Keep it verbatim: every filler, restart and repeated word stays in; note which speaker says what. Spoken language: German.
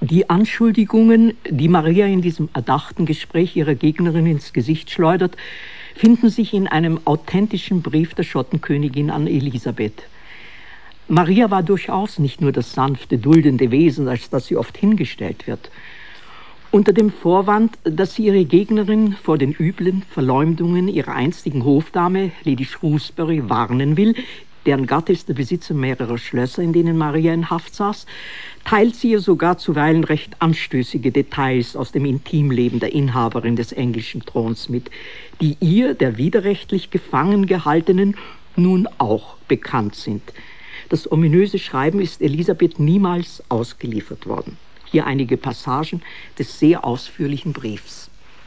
Speaker 1: Die Anschuldigungen, die Maria in diesem erdachten Gespräch ihrer Gegnerin ins Gesicht schleudert, finden sich in einem authentischen Brief der Schottenkönigin an Elisabeth. Maria war durchaus nicht nur das sanfte, duldende Wesen, als das sie oft hingestellt wird. Unter dem Vorwand, dass sie ihre Gegnerin vor den üblen Verleumdungen ihrer einstigen Hofdame, Lady Shrewsbury, warnen will, deren Gatte ist der Besitzer mehrerer Schlösser, in denen Maria in Haft saß, teilt sie ihr sogar zuweilen recht anstößige Details aus dem Intimleben der Inhaberin des englischen Throns mit, die ihr, der widerrechtlich gefangen gehaltenen, nun auch bekannt sind. Das ominöse Schreiben ist Elisabeth niemals ausgeliefert worden. Hier einige Passagen des sehr ausführlichen Briefs.